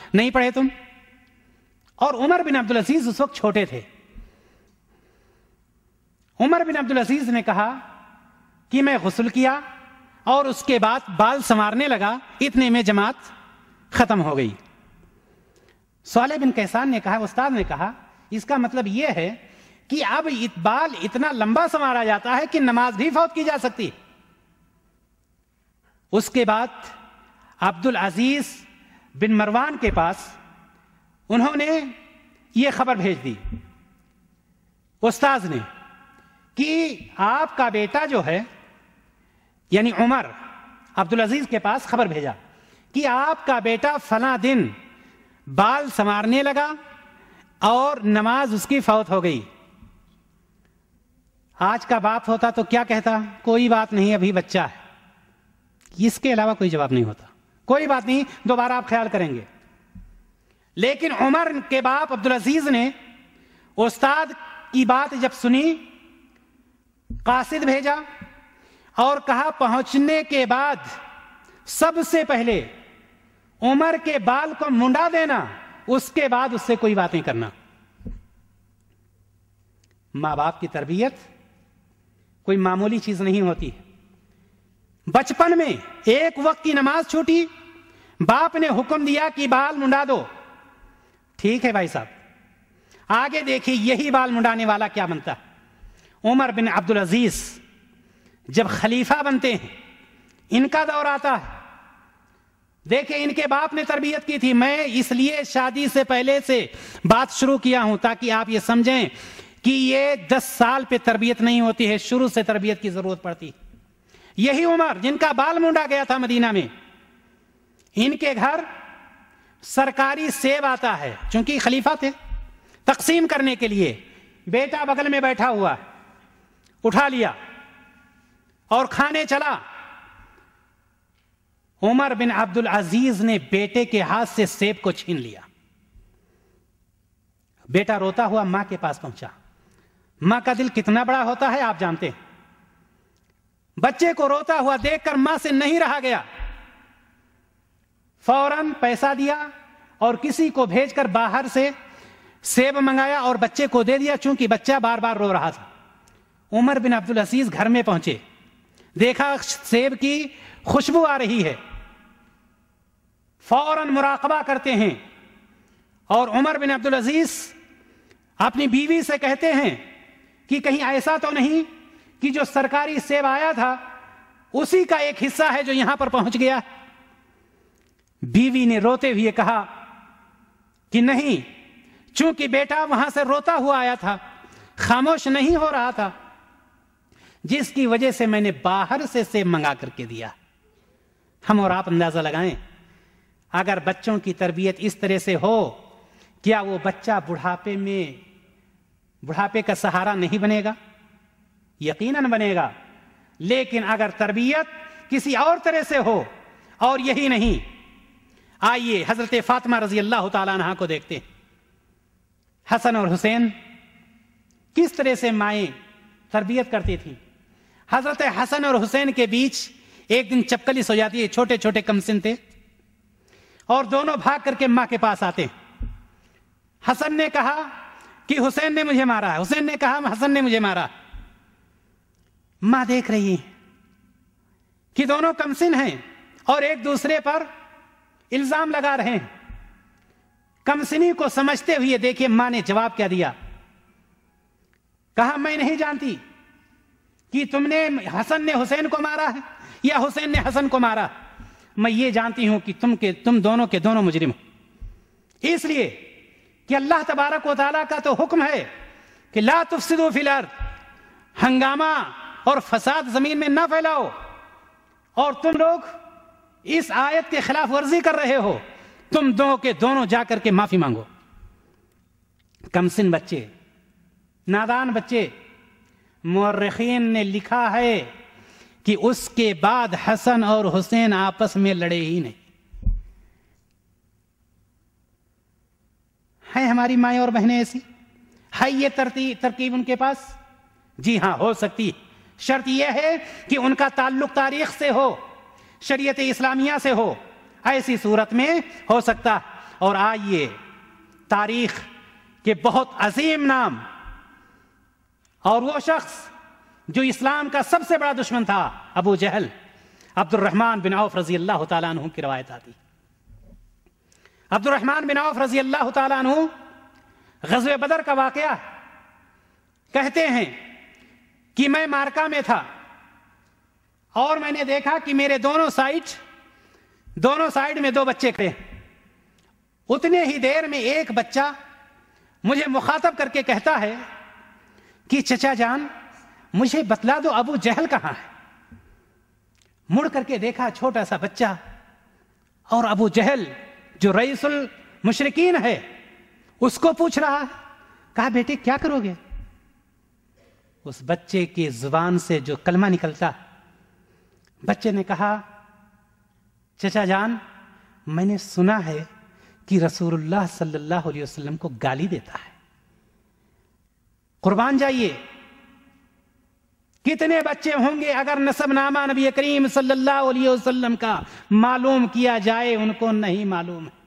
نہیں پڑھے تم؟ اور عمر بن عبدالعزیز اس وقت چھوٹے تھے. عمر بن عبدالعزیز نے کہا کہ میں غسل کیا اور اس کے بعد بال سنوارنے لگا، اتنے میں جماعت ختم ہو گئی. صالح بن کیسان نے کہا، استاد نے کہا اس کا مطلب یہ ہے کہ اب بال اتنا لمبا سنوارا جاتا ہے کہ نماز بھی فوت کی جا سکتی. اس کے بعد عبدالعزیز بن مروان کے پاس انہوں نے یہ خبر بھیج دی استاذ نے کہ آپ کا بیٹا جو ہے، یعنی عمر عبدالعزیز کے پاس خبر بھیجا کہ آپ کا بیٹا فلاں دن بال سنوارنے لگا اور نماز اس کی فوت ہو گئی. آج کا باپ ہوتا تو کیا کہتا؟ کوئی بات نہیں، ابھی بچہ ہے. اس کے علاوہ کوئی جواب نہیں ہوتا. کوئی بات نہیں، دوبارہ آپ خیال کریں گے. لیکن عمر کے باپ عبدالعزیز نے استاد کی بات جب سنی، قاصد بھیجا اور کہا پہنچنے کے بعد سب سے پہلے عمر کے بال کو منڈا دینا، اس کے بعد اس سے کوئی باتیں کرنا. ماں باپ کی تربیت کوئی معمولی چیز نہیں ہوتی. بچپن میں ایک وقت کی نماز چھوٹی، باپ نے حکم دیا کہ بال منڈا دو. ٹھیک ہے بھائی صاحب، آگے دیکھیے یہی بال منڈانے والا کیا بنتا. عمر بن عبدالعزیز جب خلیفہ بنتے ہیں، ان کا دور آتا ہے. دیکھیں ان کے باپ نے تربیت کی تھی. میں اس لیے شادی سے پہلے سے بات شروع کیا ہوں تاکہ آپ یہ سمجھیں کہ یہ 10 سال پہ تربیت نہیں ہوتی ہے، شروع سے تربیت کی ضرورت پڑتی. یہی عمر جن کا بال مونڈا گیا تھا مدینہ میں، ان کے گھر سرکاری سیب آتا ہے، چونکہ خلیفہ تھے، تقسیم کرنے کے لیے. بیٹا بغل میں بیٹھا ہوا، اٹھا لیا اور کھانے چلا. عمر بن عبدالعزیز نے بیٹے کے ہاتھ سے سیب کو چھین لیا. بیٹا روتا ہوا ماں کے پاس پہنچا. ماں کا دل کتنا بڑا ہوتا ہے آپ جانتے ہیں. بچے کو روتا ہوا دیکھ کر ماں سے نہیں رہا گیا، فوراً پیسہ دیا اور کسی کو بھیج کر باہر سے سیب منگایا اور بچے کو دے دیا، چونکہ بچہ بار بار رو رہا تھا. عمر بن عبدالعزیز گھر میں پہنچے، دیکھا سیب کی خوشبو آ رہی ہے، فوراً مراقبہ کرتے ہیں اور عمر بن عبدالعزیز اپنی بیوی سے کہتے ہیں کہ کہیں ایسا تو نہیں کہ جو سرکاری سیب آیا تھا اسی کا ایک حصہ ہے جو یہاں پر پہنچ گیا. بیوی نے روتے ہوئے کہا کہ نہیں، چونکہ بیٹا وہاں سے روتا ہوا آیا تھا، خاموش نہیں ہو رہا تھا، جس کی وجہ سے میں نے باہر سے سیب منگا کر کے دیا. ہم اور آپ اندازہ لگائیں اگر بچوں کی تربیت اس طرح سے ہو، کیا وہ بچہ بڑھاپے کا سہارا نہیں بنے گا؟ یقیناً بنے گا. لیکن اگر تربیت کسی اور طرح سے ہو، اور یہی نہیں، آئیے حضرت فاطمہ رضی اللہ تعالیٰ عنہا کو دیکھتے ہیں. حسن اور حسین کس طرح سے مائیں تربیت کرتی تھیں. حضرت حسن اور حسین کے بیچ ایک دن چپکلیس ہو جاتی ہے. چھوٹے چھوٹے کمسن تھے اور دونوں بھاگ کر کے ماں کے پاس آتے ہیں. حسن نے کہا کہ حسین نے مجھے مارا ہے، حسین نے کہا حسن نے مجھے مارا. ماں دیکھ رہی ہے کہ دونوں کمسن ہیں اور ایک دوسرے پر الزام لگا رہے ہیں. کمسنی کو سمجھتے ہوئے دیکھیے ماں نے جواب کیا دیا. کہا میں نہیں جانتی کہ تم نے حسن نے حسین کو مارا ہے یا حسین نے حسن کو مارا. میں یہ جانتی ہوں کہ تم دونوں کے دونوں مجرم ہو. اس لیے کہ اللہ تبارک و تعالیٰ کا تو حکم ہے کہ لا تفسدوا فی الارض، ہنگامہ اور فساد زمین میں نہ پھیلاؤ، اور تم لوگ اس آیت کے خلاف ورزی کر رہے ہو. تم دونوں کے دونوں جا کر کے معافی مانگو. کمسن بچے، نادان بچے. مورخین نے لکھا ہے کہ اس کے بعد حسن اور حسین آپس میں لڑے ہی نہیں. ہے ہماری مائیں اور بہنیں ایسی؟ ہے یہ ترکیب ان کے پاس؟ جی ہاں، ہو سکتی. شرط یہ ہے کہ ان کا تعلق تاریخ سے ہو، شریعت اسلامیہ سے ہو. ایسی صورت میں ہو سکتا. اور آئیے تاریخ کے بہت عظیم نام اور وہ شخص جو اسلام کا سب سے بڑا دشمن تھا، ابو جہل، عبد الرحمن بن عوف رضی اللہ تعالیٰ عنہ کی روایت آتی۔ عبد الرحمن بن عوف رضی اللہ تعالیٰ عنہ غزوہ بدر کا واقعہ کہتے ہیں کہ میں مارکا میں تھا اور میں نے دیکھا کہ میرے دونوں سائیڈ میں دو بچے کھڑے ہیں۔ اتنے ہی دیر میں ایک بچہ مجھے مخاطب کر کے کہتا ہے کہ چچا جان مجھے بتلا دو ابو جہل کہاں ہے۔ مڑ کر کے دیکھا چھوٹا سا بچہ اور ابو جہل جو رئیس المشرکین ہے اس کو پوچھ رہا ہے۔ کہا بیٹے کیا کرو گے؟ اس بچے کی زبان سے جو کلمہ نکلتا، بچے نے کہا چچا جان میں نے سنا ہے کہ رسول اللہ صلی اللہ علیہ وسلم کو گالی دیتا ہے۔ قربان جائیے کتنے بچے ہوں گے اگر نسب نامہ نبی کریم صلی اللہ علیہ وسلم کا معلوم کیا جائے ان کو نہیں معلوم ہے۔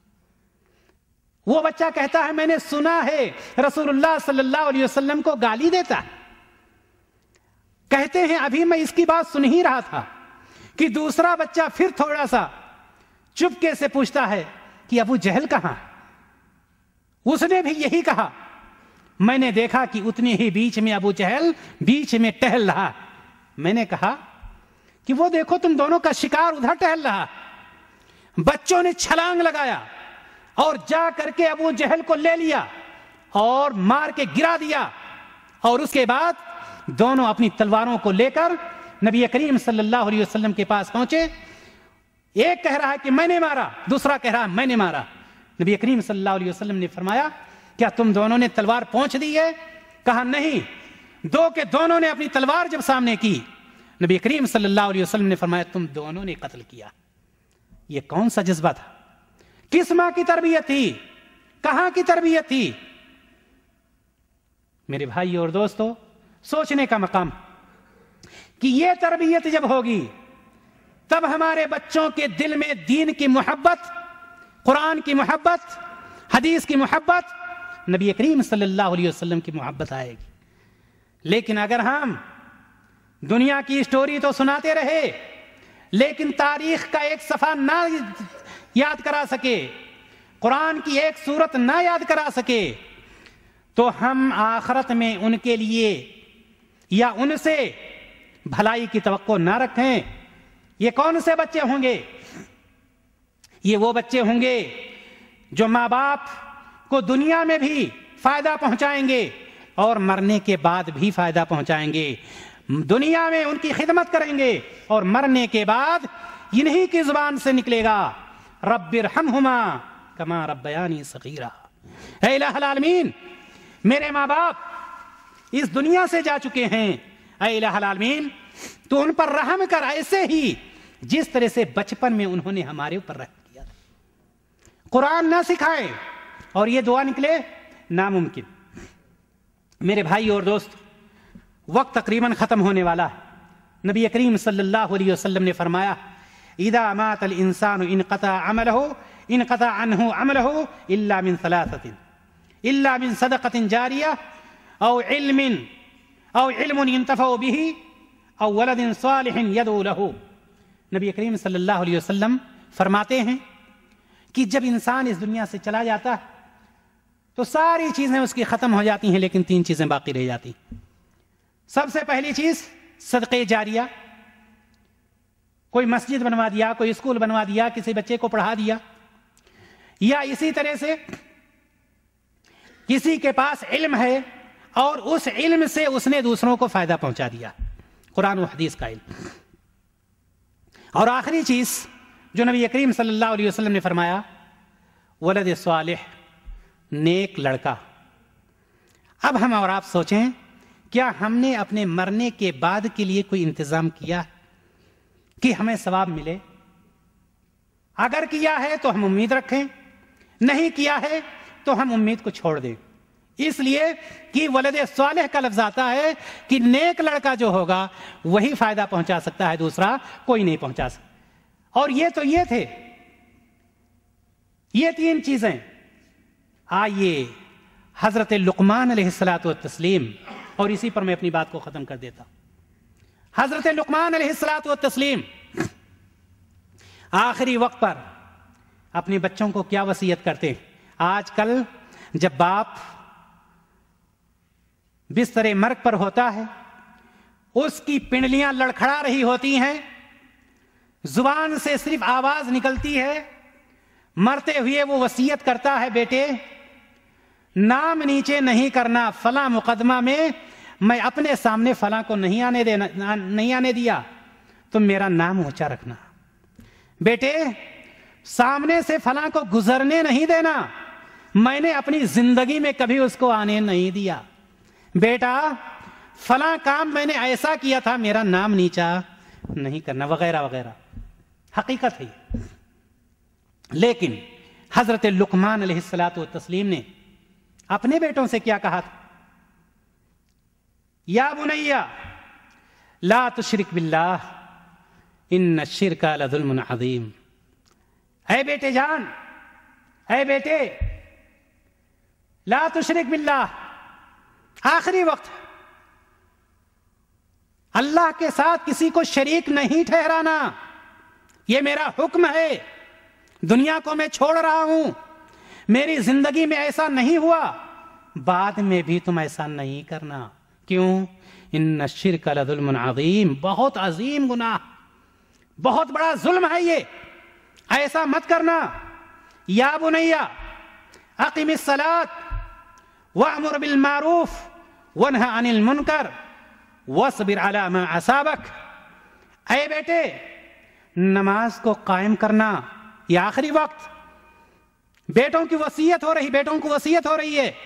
وہ بچہ کہتا ہے میں نے سنا ہے رسول اللہ صلی اللہ علیہ وسلم کو گالی دیتا ہے۔ کہتے ہیں ابھی میں اس کی بات سن ہی رہا تھا کہ دوسرا بچہ پھر تھوڑا سا چپکے سے پوچھتا ہے کہ ابو جہل کہاں ہے؟ اس نے بھی یہی کہا۔ میں نے دیکھا کہ اتنے ہی بیچ میں ابو جہل بیچ میں ٹہل رہا۔ میں نے کہا کہ وہ دیکھو تم دونوں کا شکار ادھر ٹہل رہا۔ بچوں نے چھلانگ لگایا اور جا کر کے ابو جہل کو لے لیا اور مار کے گرا دیا، اور اس کے بعد دونوں اپنی تلواروں کو لے کر نبی کریم صلی اللہ علیہ وسلم کے پاس پہنچے۔ ایک کہہ رہا ہے کہ میں نے مارا، دوسرا کہہ رہا ہے میں نے مارا۔ نبی کریم صلی اللہ علیہ وسلم نے فرمایا کیا تم دونوں نے تلوار پہنچ دی ہے؟ کہا نہیں۔ دو کے دونوں نے اپنی تلوار جب سامنے کی، نبی کریم صلی اللہ علیہ وسلم نے فرمایا تم دونوں نے قتل کیا۔ یہ کون سا جذبہ تھا؟ کس ماں کی تربیت تھی؟ کہاں کی تربیت تھی؟ میرے بھائی اور دوستو، سوچنے کا مقام کہ یہ تربیت جب ہوگی تب ہمارے بچوں کے دل میں دین کی محبت، قرآن کی محبت، حدیث کی محبت، نبی کریم صلی اللہ علیہ وسلم کی محبت آئے گی۔ لیکن اگر ہم دنیا کی اسٹوری تو سناتے رہے لیکن تاریخ کا ایک صفحہ نہ یاد کرا سکے، قرآن کی ایک سورت نہ یاد کرا سکے، تو ہم آخرت میں ان کے لیے یا ان سے بھلائی کی توقع نہ رکھیں۔ یہ کون سے بچے ہوں گے؟ یہ وہ بچے ہوں گے جو ماں باپ کو دنیا میں بھی فائدہ پہنچائیں گے اور مرنے کے بعد بھی فائدہ پہنچائیں گے۔ دنیا میں ان کی خدمت کریں گے اور مرنے کے بعد انہی کی زبان سے نکلے گا رب ارحمہما کما ربیانی صغیرا۔ اے الہ العالمین، میرے ماں باپ اس دنیا سے جا چکے ہیں، اے الہ العالمین تو ان پر رحم کر ایسے ہی جس طرح سے بچپن میں انہوں نے ہمارے اوپر رحم کیا تھا۔ قرآن نہ سکھائے اور یہ دعا نکلے ناممکن۔ میرے بھائی اور دوست، وقت تقریباً ختم ہونے والا ہے۔ نبی کریم صلی اللہ علیہ وسلم نے فرمایا اذا مات الانسان انقطع عنہ عملہ الا من ثلاثۃ، الا من صدقۃ جاریہ او علم ينتفع به او ولد صالح يدعو له۔ نبی کریم صلی اللہ علیہ وسلم فرماتے ہیں کہ جب انسان اس دنیا سے چلا جاتا ہے تو ساری چیزیں اس کی ختم ہو جاتی ہیں لیکن تین چیزیں باقی رہ جاتی ہیں۔ سب سے پہلی چیز صدقے جاریہ، کوئی مسجد بنوا دیا، کوئی اسکول بنوا دیا، کسی بچے کو پڑھا دیا، یا اسی طرح سے کسی کے پاس علم ہے اور اس علم سے اس نے دوسروں کو فائدہ پہنچا دیا، قرآن و حدیث کا علم۔ اور آخری چیز جو نبی کریم صلی اللہ علیہ وسلم نے فرمایا ولد صالح، نیک لڑکا۔ اب ہم اور آپ سوچیں کیا ہم نے اپنے مرنے کے بعد کے لیے کوئی انتظام کیا کہ ہمیں ثواب ملے؟ اگر کیا ہے تو ہم امید رکھیں، نہیں کیا ہے تو ہم امید کو چھوڑ دیں، اس لیے کہ ولد صالح کا لفظ آتا ہے کہ نیک لڑکا جو ہوگا وہی فائدہ پہنچا سکتا ہے، دوسرا کوئی نہیں پہنچا سکتا۔ اور یہ تو یہ تھے یہ 3 چیزیں. آئیے حضرت لقمان علیہ الصلوۃ والتسلیم، اور اسی پر میں اپنی بات کو ختم کر دیتا ہوں. حضرت لقمان علیہ الصلوۃ والتسلیم آخری وقت پر اپنے بچوں کو کیا وصیت کرتے ہیں؟ آج کل جب باپ بستر مرگ پر ہوتا ہے، اس کی پنڈلیاں لڑکھڑا رہی ہوتی ہیں، زبان سے صرف آواز نکلتی ہے، مرتے ہوئے وہ وصیت کرتا ہے، بیٹے نام نیچے نہیں کرنا، فلاں مقدمہ میں اپنے سامنے فلاں کو نہیں آنے دیا، تم میرا نام اونچا رکھنا. بیٹے سامنے سے فلاں کو گزرنے نہیں دینا، میں نے اپنی زندگی میں کبھی اس کو آنے نہیں دیا. بیٹا فلاں کام میں نے ایسا کیا تھا، میرا نام نیچا نہیں کرنا، وغیرہ وغیرہ. حقیقت ہے. لیکن حضرت لقمان علیہ الصلوۃ والتسلیم نے اپنے بیٹوں سے کیا کہا تھا؟ یا بنیا لا تشرک باللہ ان الشرک لظلم عظیم. اے بیٹے جان، اے بیٹے لا تشرک باللہ، آخری وقت اللہ کے ساتھ کسی کو شریک نہیں ٹھہرانا، یہ میرا حکم ہے. دنیا کو میں چھوڑ رہا ہوں، میری زندگی میں ایسا نہیں ہوا، بعد میں بھی تم ایسا نہیں کرنا. کیوں؟ ان الشرک لظلم عظیم، بہت عظیم گناہ، بہت بڑا ظلم ہے یہ، ایسا مت کرنا. یا بنیا اقم الصلاۃ وامر بالمعروف وانہ عن المنکر واصبر علی ما اصابک. اے بیٹے نماز کو قائم کرنا، یہ آخری وقت بیٹوں کی وصیت ہو رہی، بیٹوں کو وصیت ہو رہی ہے،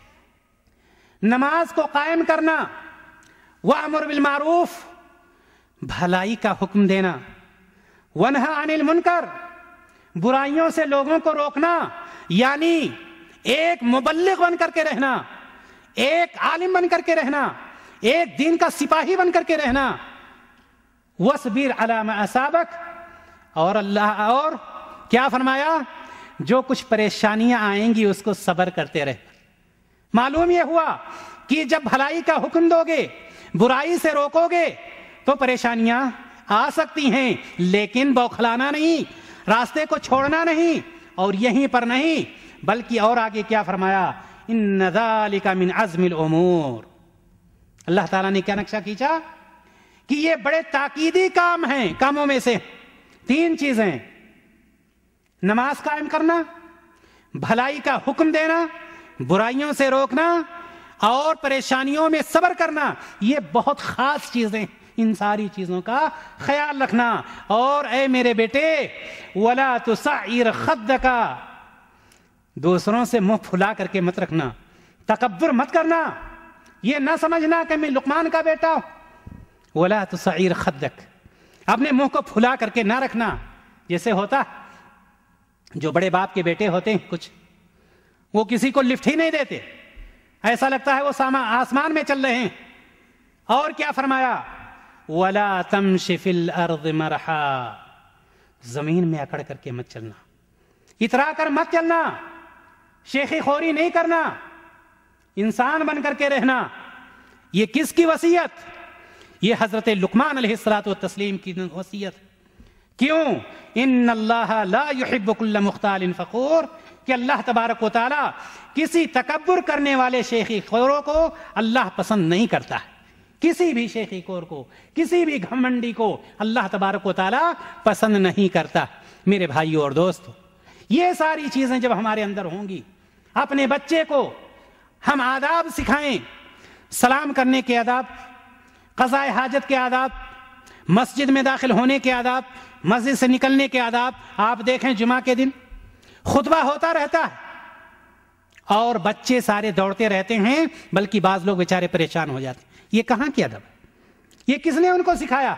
نماز کو قائم کرنا، وامر بالمعروف بھلائی کا حکم دینا، ونہا عن المنکر برائیوں سے لوگوں کو روکنا، یعنی ایک مبلغ بن کر کے رہنا، ایک عالم بن کر کے رہنا، ایک دین کا سپاہی بن کر کے رہنا. وَاصْبِرْ عَلَى مَا أَصَابَكَ، اور اللہ اور کیا فرمایا؟ جو کچھ پریشانیاں آئیں گی اس کو صبر کرتے رہنا. معلوم یہ ہوا کہ جب بھلائی کا حکم دو گے، برائی سے روکو گے تو پریشانیاں آ سکتی ہیں، لیکن بوکھلانا نہیں، راستے کو چھوڑنا نہیں، اور یہیں پر نہیں بلکہ اور آگے کیا فرمایا؟ ان ذالک من عزم الامور. اللہ تعالیٰ نے کیا نقشہ کھینچا کہ یہ بڑے تاکیدی کام ہیں. کاموں میں سے 3 چیزیں: نماز قائم کرنا، بھلائی کا حکم دینا، برائیوں سے روکنا، اور پریشانیوں میں صبر کرنا. یہ بہت خاص چیزیں، ان ساری چیزوں کا خیال رکھنا. اور اے میرے بیٹے وَلَا تُسَعِّرْ خَدَّكَ، دوسروں سے منہ پھلا کر کے مت رکھنا، تکبر مت کرنا، یہ نہ سمجھنا کہ میں لقمان کا بیٹا ہوں. وَلَا تُسَعِّرْ خَدَّكَ، اپنے منہ کو پھلا کر کے نہ رکھنا. جیسے ہوتا جو بڑے باپ کے بیٹے ہوتے ہیں کچھ، وہ کسی کو لفٹ ہی نہیں دیتے، ایسا لگتا ہے وہ آسمان میں چل رہے ہیں. اور کیا فرمایا؟ وَلَا تَمْشِ فِي الْأَرْضِ مَرَحًا، زمین میں اکڑ کر کے مت چلنا، اترا کر مت چلنا، شیخی خوری نہیں کرنا، انسان بن کر کے رہنا. یہ کس کی وصیت؟ یہ حضرت لقمان علیہ الصلوۃ والتسلیم کی وصیت. کیوں؟ ان اللہ لا يحب كل مختال فخور، کہ اللہ تبارک و تعالی کسی تکبر کرنے والے شیخی خوروں کو اللہ پسند نہیں کرتا ہے. کسی بھی شیخی خور کو، کسی بھی گھمنڈی کو اللہ تبارک و تعالی پسند نہیں کرتا. میرے بھائیوں اور دوستو، یہ ساری چیزیں جب ہمارے اندر ہوں گی، اپنے بچے کو ہم آداب سکھائیں، سلام کرنے کے آداب، قضاء حاجت کے آداب، مسجد میں داخل ہونے کے آداب، مسجد سے نکلنے کے آداب. آپ دیکھیں جمعہ کے دن خطبہ ہوتا رہتا ہے اور بچے سارے دوڑتے رہتے ہیں، بلکہ بعض لوگ بیچارے پریشان ہو جاتے ہیں. یہ کہاں کی ادب ہے؟ یہ کس نے ان کو سکھایا؟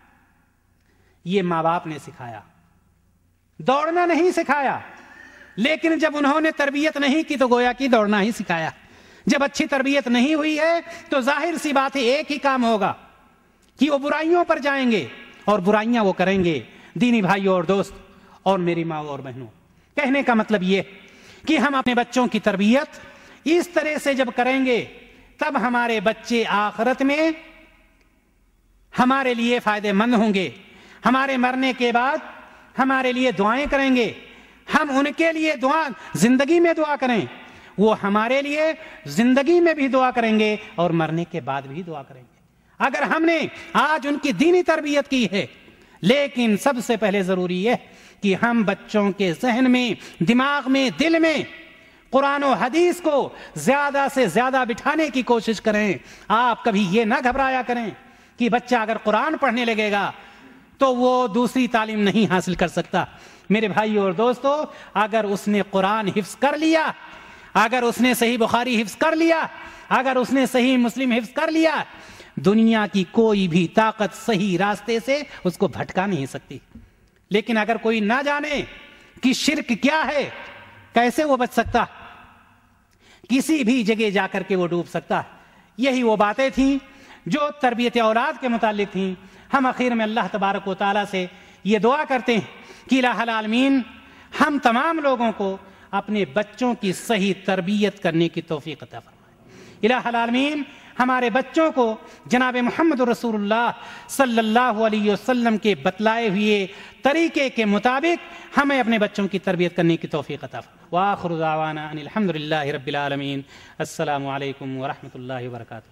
یہ ماں باپ نے سکھایا. دوڑنا نہیں سکھایا، لیکن جب انہوں نے تربیت نہیں کی تو گویا کہ دوڑنا ہی سکھایا. جب اچھی تربیت نہیں ہوئی ہے تو ظاہر سی بات ہے ایک ہی کام ہوگا کہ وہ برائیوں پر جائیں گے اور برائیاں وہ کریں گے. دینی بھائیوں اور دوست اور میری ماں اور بہنوں، کہنے کا مطلب یہ کہ ہم اپنے بچوں کی تربیت اس طرح سے جب کریں گے تب ہمارے بچے آخرت میں ہمارے لیے فائدہ مند ہوں گے، ہمارے مرنے کے بعد ہمارے لیے دعائیں کریں گے، ہم ان کے لیے زندگی میں دعا کریں، وہ ہمارے لیے زندگی میں بھی دعا کریں گے اور مرنے کے بعد بھی دعا کریں گے۔ اگر ہم نے آج ان کی دینی تربیت کی ہے، لیکن سب سے پہلے ضروری ہے کہ ہم بچوں کے ذہن میں، دماغ میں، دل میں قرآن و حدیث کو زیادہ سے زیادہ بٹھانے کی کوشش کریں۔ آپ کبھی یہ نہ گھبرایا کریں کہ بچہ اگر قرآن پڑھنے لگے گا تو وہ دوسری تعلیم نہیں حاصل کر سکتا۔ میرے بھائیو اور دوستو، اگر اس نے قرآن حفظ کر لیا، اگر اس نے صحیح بخاری حفظ کر لیا، اگر اس نے صحیح مسلم حفظ کر لیا، دنیا کی کوئی بھی طاقت صحیح راستے سے اس کو بھٹکا نہیں سکتی۔ لیکن اگر کوئی نہ جانے کہ شرک کیا ہے، کیسے وہ بچ سکتا؟ کسی بھی جگہ جا کر کے وہ ڈوب سکتا۔ یہی وہ باتیں تھیں جو تربیت اولاد کے متعلق تھیں۔ ہم اخیر میں اللہ تبارک و تعالیٰ سے یہ دعا کرتے ہیں کہ الہ العالمین ہم تمام لوگوں کو اپنے بچوں کی صحیح تربیت کرنے کی توفیق عطا فرمائے۔ الہ العالمین ہمارے بچوں کو جناب محمد رسول اللہ صلی اللہ علیہ وسلم کے بتلائے ہوئے طریقے کے مطابق ہمیں اپنے بچوں کی تربیت کرنے کی توفیق عطا فرمائے۔ وآخر دعوانا ان الحمد للہ رب العالمین۔ السلام علیکم ورحمۃ اللہ وبرکاتہ۔